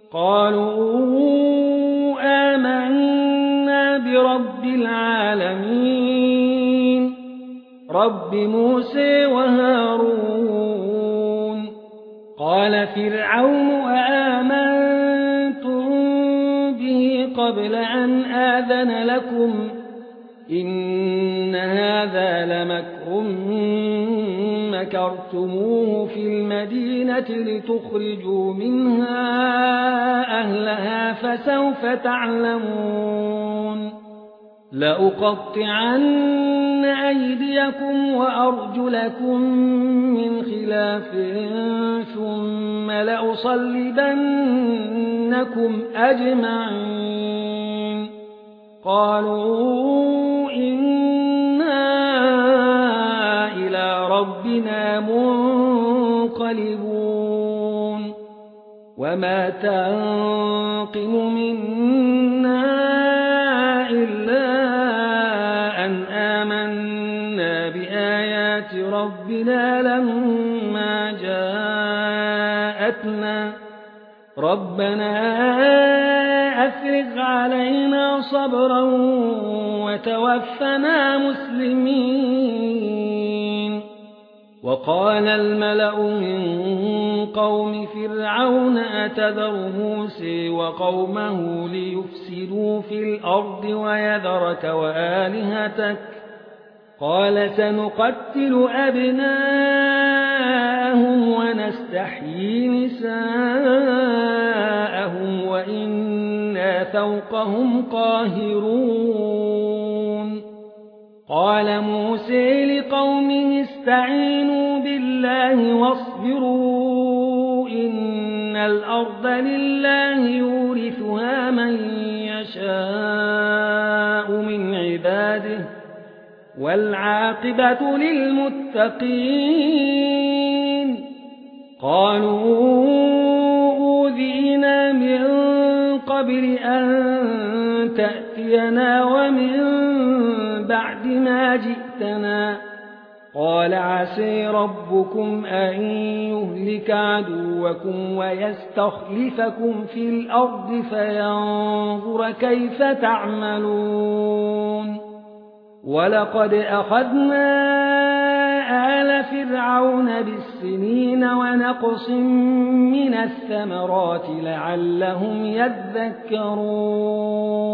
قالوا آمنا برب العالمين رب موسى وهارون. قال فرعون آمنتم به قبل أن آذن لكم إن هذا لمكر مكرتموه في المدينة لتخرجوا منها أهلها فسوف تعلمون. لأقطعن أيديكم وأرجلكم من خلاف ثم لأصلبنكم أجمعين. قالوا إنا إلى ربنا منقلبون. وما تنقم منا إلا أن آمنا بآيات ربنا لما جاءتنا ربنا أفرغ علينا صبرا وتوفنا مسلمين. وقال الملأ من قوم فرعون أتذر موسى وقومه ليفسدوا في الأرض ويذرك وآلهتك قال سنقتل أبناءهم ونستحيي نساءهم وإنا فوقهم قاهرون. قال موسى لقومه استعينوا بالله واصبروا إن الأرض لله يورثها من يشاء من عباده والعاقبة للمتقين. قالوا أوذينا من قبل أن تأتينا ومن بعد ما جئتنا قال عسى ربكم أن يهلك عدوكم ويستخلفكم في الأرض فينظر كيف تعملون. ولقد أخذنا آل فرعون بالسنين ونقص من الثمرات لعلهم يذكرون.